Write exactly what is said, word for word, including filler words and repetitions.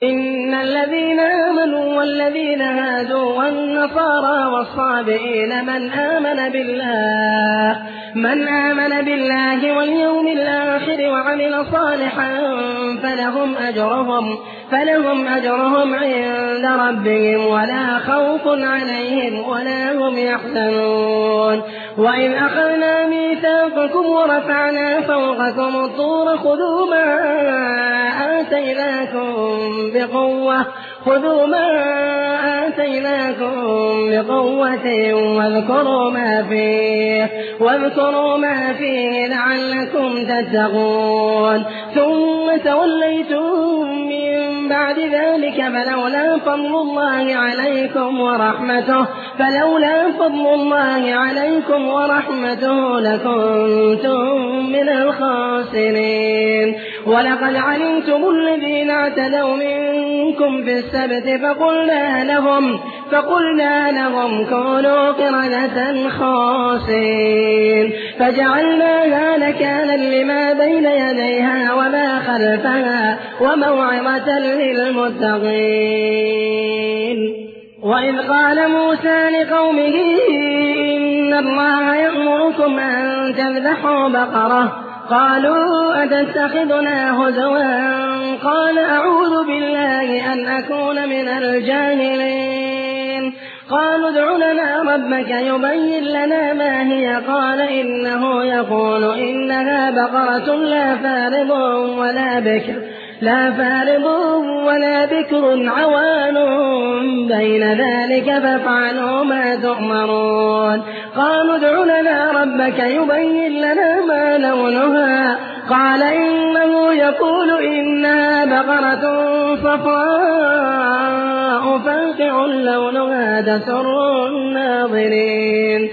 إن الذين آمنوا والذين هادوا والنصارى والصابئين من آمن بالله من آمن بالله واليوم الآخر وعمل صالحا فلهم أجرهم فلهم أجرهم عند ربهم ولا خوف عليهم ولا هم يحزنون. وإذ أخذنا ميثاقكم ورفعنا فوقكم الطور خذوا ما آتيناكم بقوة خذوا ما آتيناكم بقوة واذكروا ما فيه واذكروا ما فيه لعلكم تتقون. ثم توليتم من بعد ذلك فلولا فضل الله عليكم ورحمته فلولا فضل الله عليكم ورحمته لكنتم من الخاسرين. ولقد علمتم الذين اعتدوا منكم في السبت فقلنا لهم فقلنا لهم كونوا قردة خاسئين فجعلناها نكالا لما بين يديها وما خلفها وموعظة للمتقين. وإذ قال موسى لقومه إن الله يأمركم أن تذبحوا بقرة قالوا أتتخذنا هزوا قال أعوذ بالله أن أكون من الجاهلين. قالوا ادع لنا ربك يبين لنا ما هي قال إنه يقول إنها بقرة لا فارض ولا بكر لا فارض ولا بكر عوان بين ذلك فافعلوا ما تؤمرون. قالوا ادع لنا ربك يبين لنا ما لونها قال إنه يقول إنها بقرة صفراء فاقع لونها تسر الناظرين.